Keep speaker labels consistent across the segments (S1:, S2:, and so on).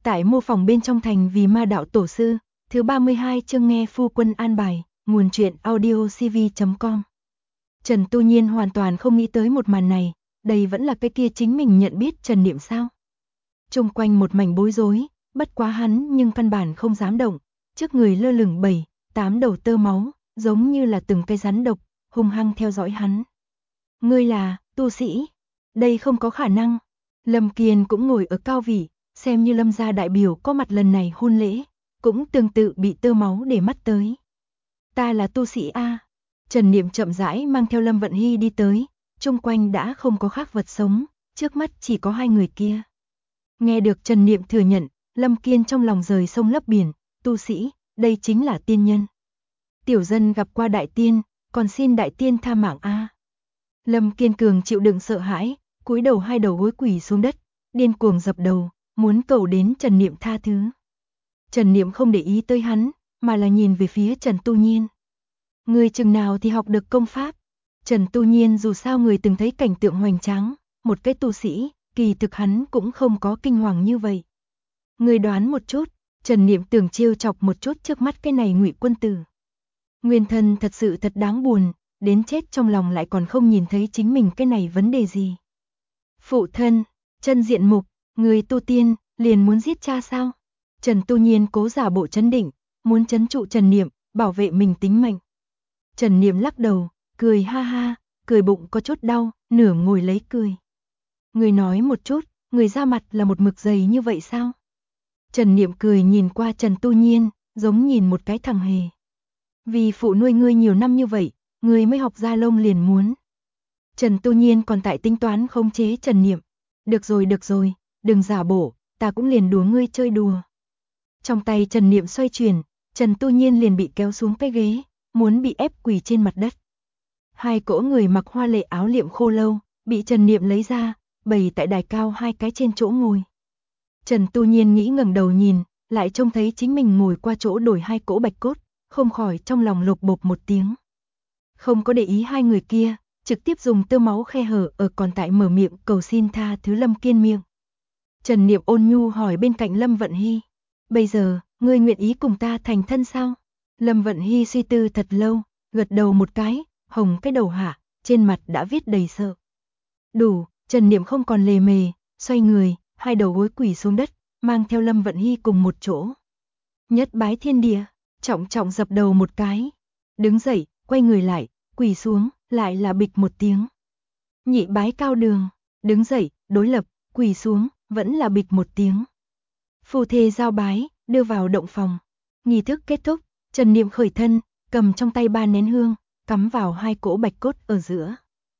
S1: Tại mô phỏng bên trong thành vì ma đạo tổ sư, thứ 32 chương nghe phu quân an bài, nguồn truyện audiocv.com. Trần Tu Nhiên hoàn toàn không nghĩ tới một màn này, đây vẫn là cái kia chính mình nhận biết Trần Niệm sao. Trung quanh một mảnh bối rối, bất quá hắn nhưng căn bản không dám động, trước người lơ lửng 7-8 đầu tơ máu, giống như là từng cây rắn độc, hung hăng theo dõi hắn. Ngươi là, tu sĩ? Đây không có khả năng. Lâm Kiên cũng ngồi ở cao vị, xem như Lâm gia đại biểu có mặt lần này hôn lễ, cũng tương tự bị tơ máu để mắt tới. Ta là tu sĩ A. Trần Niệm chậm rãi mang theo Lâm Vận Hy đi tới, chung quanh đã không có khác vật sống, trước mắt chỉ có hai người kia. Nghe được Trần Niệm thừa nhận, Lâm Kiên trong lòng rời sông lấp biển, tu sĩ, đây chính là tiên nhân. Tiểu dân gặp qua đại tiên, còn xin đại tiên tha mạng A. Lâm Kiên cường chịu đựng sợ hãi, cúi đầu hai đầu gối quỳ xuống đất, điên cuồng dập đầu, muốn cầu đến Trần Niệm tha thứ. Trần Niệm không để ý tới hắn, mà là nhìn về phía Trần Tu Nhiên. Người chừng nào thì học được công pháp? Trần Tu Nhiên dù sao người từng thấy cảnh tượng hoành tráng, một cái tu sĩ, kỳ thực hắn cũng không có kinh hoàng như vậy. Người đoán một chút, Trần Niệm tưởng trêu chọc một chút trước mắt cái này Ngụy quân tử. Nguyên thân thật sự thật đáng buồn, đến chết trong lòng lại còn không nhìn thấy chính mình cái này vấn đề gì. Phụ thân, chân diện mục, người tu tiên, liền muốn giết cha sao? Trần Tu Nhiên cố giả bộ trấn định, muốn trấn trụ Trần Niệm, bảo vệ mình tính mệnh. Trần Niệm lắc đầu, cười ha ha, cười bụng có chút đau, nửa ngồi lấy cười. Người nói một chút, người ra mặt là một mực dày như vậy sao? Trần Niệm cười nhìn qua Trần Tu Nhiên, giống nhìn một cái thằng hề. Vì phụ nuôi ngươi nhiều năm như vậy, ngươi mới học ra lông liền muốn. Trần Tu Nhiên còn tại tính toán khống chế Trần Niệm. Được rồi, đừng giả bộ, ta cũng liền đùa ngươi chơi đùa. Trong tay Trần Niệm xoay chuyển, Trần Tu Nhiên liền bị kéo xuống cái ghế, muốn bị ép quỳ trên mặt đất. Hai cỗ người mặc hoa lệ áo liệm khô lâu, bị Trần Niệm lấy ra, bày tại đài cao hai cái trên chỗ ngồi. Trần Tu Nhiên nghĩ ngẩng đầu nhìn, lại trông thấy chính mình ngồi qua chỗ đổi hai cỗ bạch cốt, không khỏi trong lòng lột bột một tiếng. Không có để ý hai người kia, trực tiếp dùng tơ máu khe hở ở còn tại mở miệng cầu xin tha thứ Lâm Kiên miệng. Trần Niệm ôn nhu hỏi bên cạnh Lâm Vận Hy, bây giờ, ngươi nguyện ý cùng ta thành thân sao? Lâm Vận Hy suy tư thật lâu, gật đầu một cái, hồng cái đầu hạ, trên mặt đã viết đầy sợ. Đủ, Trần Niệm không còn lề mề, xoay người, hai đầu gối quỳ xuống đất, mang theo Lâm Vận Hy cùng một chỗ. Nhất bái thiên địa, trọng trọng dập đầu một cái. Đứng dậy, quay người lại, quỳ xuống, lại là bịch một tiếng. Nhị bái cao đường, đứng dậy, đối lập, quỳ xuống, vẫn là bịch một tiếng. Phu thê giao bái, đưa vào động phòng. Nghi thức kết thúc, Trần Niệm khởi thân, cầm trong tay 3 nén hương, cắm vào hai cỗ bạch cốt ở giữa.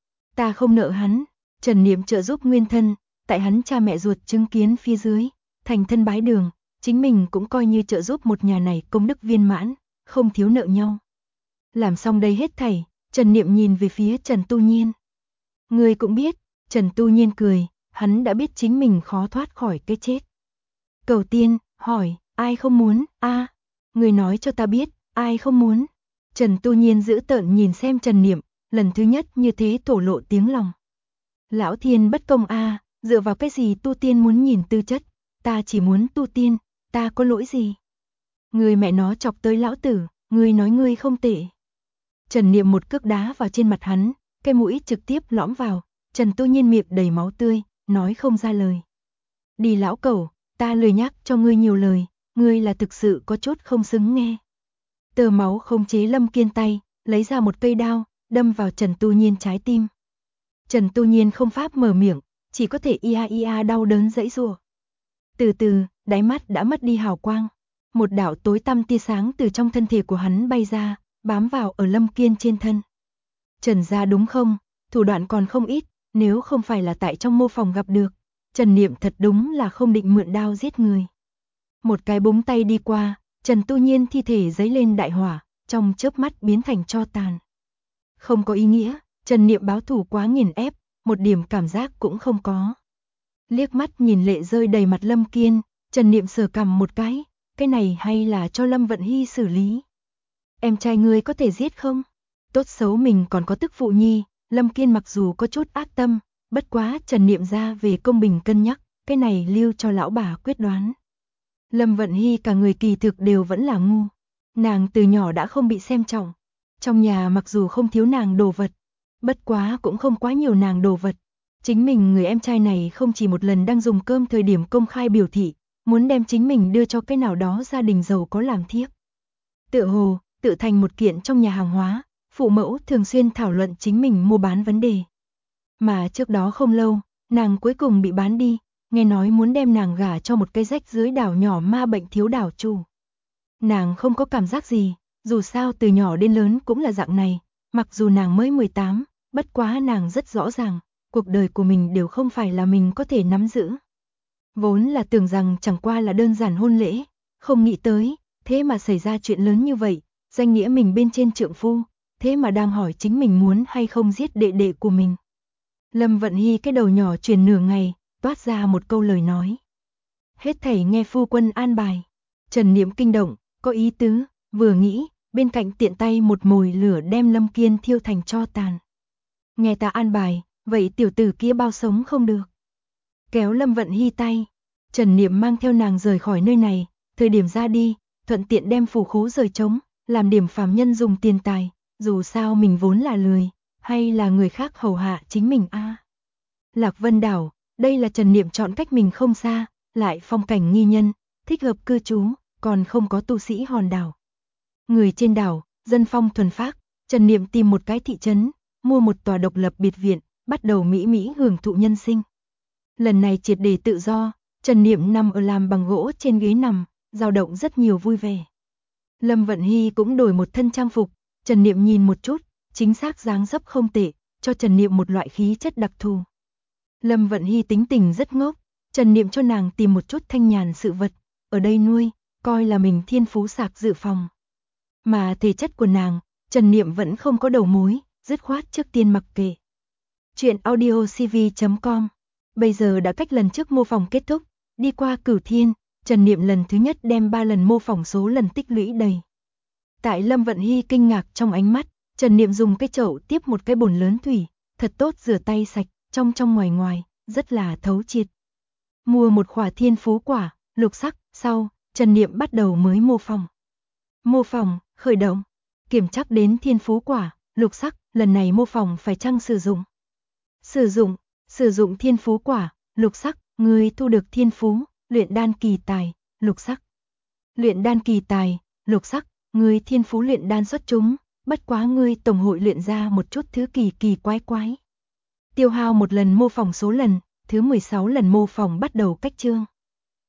S1: Ta không nợ hắn, Trần Niệm trợ giúp nguyên thân, tại hắn cha mẹ ruột chứng kiến phía dưới, thành thân bái đường, chính mình cũng coi như trợ giúp một nhà này công đức viên mãn, không thiếu nợ nhau. Làm xong đây hết thảy, Trần Niệm nhìn về phía Trần Tu Nhiên. Người cũng biết, Trần Tu Nhiên cười, hắn đã biết chính mình khó thoát khỏi cái chết. Cầu tiên, hỏi, ai không muốn, người nói cho ta biết, ai không muốn. Trần Tu Nhiên giữ tợn nhìn xem Trần Niệm, lần thứ nhất như thế thổ lộ tiếng lòng. Lão thiên bất công dựa vào cái gì tu tiên muốn nhìn tư chất, ta chỉ muốn tu tiên, ta có lỗi gì? Người mẹ nó chọc tới lão tử, người nói ngươi không tệ. Trần Niệm một cước đá vào trên mặt hắn, cái mũi trực tiếp lõm vào, Trần Tu Nhiên miệng đầy máu tươi, nói không ra lời. Đi lão cẩu, ta lười nhắc cho ngươi nhiều lời, ngươi là thực sự có chút không xứng nghe. Tơ máu không chế Lâm Kiên tay, lấy ra một cây đao, đâm vào Trần Tu Nhiên trái tim. Trần Tu Nhiên không pháp mở miệng, chỉ có thể ia đau đớn giãy giụa. Từ từ, đáy mắt đã mất đi hào quang. Một đạo tối tăm tia sáng từ trong thân thể của hắn bay ra, bám vào ở Lâm Kiên trên thân. Trần gia đúng không, thủ đoạn còn không ít, nếu không phải là tại trong mô phòng gặp được, Trần Niệm thật đúng là không định mượn đao giết người. Một cái búng tay đi qua, Trần Tu Nhiên thi thể giấy lên đại hỏa, trong chớp mắt biến thành tro tàn. Không có ý nghĩa, Trần Niệm báo thù quá nghiền ép, một điểm cảm giác cũng không có. Liếc mắt nhìn lệ rơi đầy mặt Lâm Kiên, Trần Niệm sờ cằm một cái này hay là cho Lâm Vận Hy xử lý. Em trai ngươi có thể giết không? Tốt xấu mình còn có tức phụ nhi, Lâm Kiên mặc dù có chút ác tâm, bất quá Trần Niệm ra về công bình cân nhắc, cái này lưu cho lão bà quyết đoán. Lâm Vận Hy cả người kỳ thực đều vẫn là ngu. Nàng từ nhỏ đã không bị xem trọng. Trong nhà mặc dù không thiếu nàng đồ vật, bất quá cũng không quá nhiều nàng đồ vật. Chính mình người em trai này không chỉ một lần đang dùng cơm thời điểm công khai biểu thị, muốn đem chính mình đưa cho cái nào đó gia đình giàu có làm thiếp. Tựa hồ, tự thành một kiện trong nhà hàng hóa, phụ mẫu thường xuyên thảo luận chính mình mua bán vấn đề. Mà trước đó không lâu, nàng cuối cùng bị bán đi, nghe nói muốn đem nàng gả cho một cái rách dưới đảo nhỏ ma bệnh thiếu đảo chủ. Nàng không có cảm giác gì, dù sao từ nhỏ đến lớn cũng là dạng này, mặc dù nàng mới 18, bất quá nàng rất rõ ràng, cuộc đời của mình đều không phải là mình có thể nắm giữ. Vốn là tưởng rằng chẳng qua là đơn giản hôn lễ, không nghĩ tới, thế mà xảy ra chuyện lớn như vậy, danh nghĩa mình bên trên trượng phu, thế mà đang hỏi chính mình muốn hay không giết đệ đệ của mình. Lâm Vận Hy cái đầu nhỏ chuyển nửa ngày, toát ra một câu lời nói. Hết thảy nghe phu quân an bài. Trần Niệm kinh động, có ý tứ, vừa nghĩ, bên cạnh tiện tay một mồi lửa đem Lâm Kiên thiêu thành tro tàn. Nghe ta an bài, vậy tiểu tử kia bao sống không được. Kéo Lâm Vận Hy tay, Trần Niệm mang theo nàng rời khỏi nơi này, thời điểm ra đi, thuận tiện đem phủ khố rời trống, làm điểm phàm nhân dùng tiền tài, dù sao mình vốn là lười, hay là người khác hầu hạ chính mình a. Lạc Vân Đảo, đây là Trần Niệm chọn cách mình không xa, lại phong cảnh nghi nhân, thích hợp cư trú, còn không có tu sĩ hòn đảo. Người trên đảo, dân phong thuần phác, Trần Niệm tìm một cái thị trấn, mua một tòa độc lập biệt viện, bắt đầu mỹ mỹ hưởng thụ nhân sinh. Lần này triệt để tự do, Trần Niệm nằm ở làm bằng gỗ trên ghế nằm, dao động rất nhiều vui vẻ. Lâm Vận Hy cũng đổi một thân trang phục, Trần Niệm nhìn một chút, chính xác dáng dấp không tệ, cho Trần Niệm một loại khí chất đặc thù. Lâm Vận Hy tính tình rất ngốc, Trần Niệm cho nàng tìm một chút thanh nhàn sự vật, ở đây nuôi, coi là mình thiên phú sạc dự phòng. Mà thể chất của nàng, Trần Niệm vẫn không có đầu mối, dứt khoát trước tiên mặc kệ. Chuyện audiocv.com. Bây giờ đã cách lần trước mô phỏng kết thúc, đi qua Cửu Thiên, Trần Niệm lần thứ nhất đem 3 lần mô phỏng số lần tích lũy đầy. Tại Lâm Vận Hy kinh ngạc trong ánh mắt, Trần Niệm dùng cái chậu tiếp một cái bồn lớn thủy, thật tốt rửa tay sạch, trong ngoài ngoài, rất là thấu triệt. Mua một khỏa thiên phú quả, lục sắc, sau, Trần Niệm bắt đầu mới mô phỏng. Mô phỏng, khởi động, kiểm chắc đến thiên phú quả, lục sắc, lần này mô phỏng phải chăng sử dụng. Sử dụng thiên phú quả, lục sắc, người thu được thiên phú, luyện đan kỳ tài, lục sắc. Luyện đan kỳ tài, lục sắc, người thiên phú luyện đan xuất chúng, bất quá ngươi tổng hội luyện ra một chút thứ kỳ quái quái. Tiêu hao một lần mô phỏng số lần, thứ 16 lần mô phỏng bắt đầu cách chương.